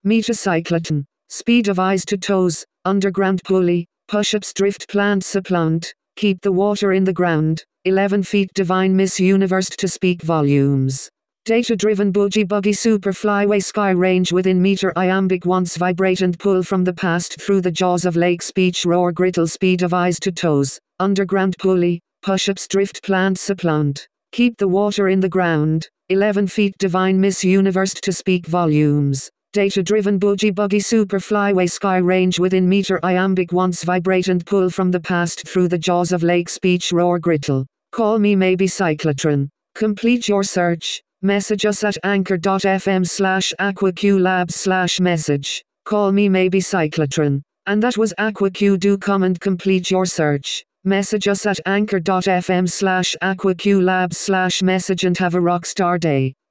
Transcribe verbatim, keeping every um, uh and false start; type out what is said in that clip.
Metacycloton. Speed of eyes to toes. Underground pulley. Push-ups drift plant supplant. Keep the water in the ground. eleven feet divine Miss Universe to speak volumes. Data-driven boogie buggy super flyway sky range within meter iambic once vibrate and pull from the past through the jaws of lake speech roar grittle speed of eyes to toes. Underground pulley. Push-ups drift plant supplant. Keep the water in the ground. eleven feet divine Miss Universe to speak volumes. Data-driven boogie buggy super flyway sky range within meter iambic once vibrate and pull from the past through the jaws of lake speech roar grittle. Call me maybe cyclotron. Complete your search. Message us at anchor.fm slash aquaqlabs slash message. Call me maybe cyclotron. And that was AquaQ. Do come and complete your search. Message us at anchor.fm slash aquaqlabs slash message and have a rockstar day.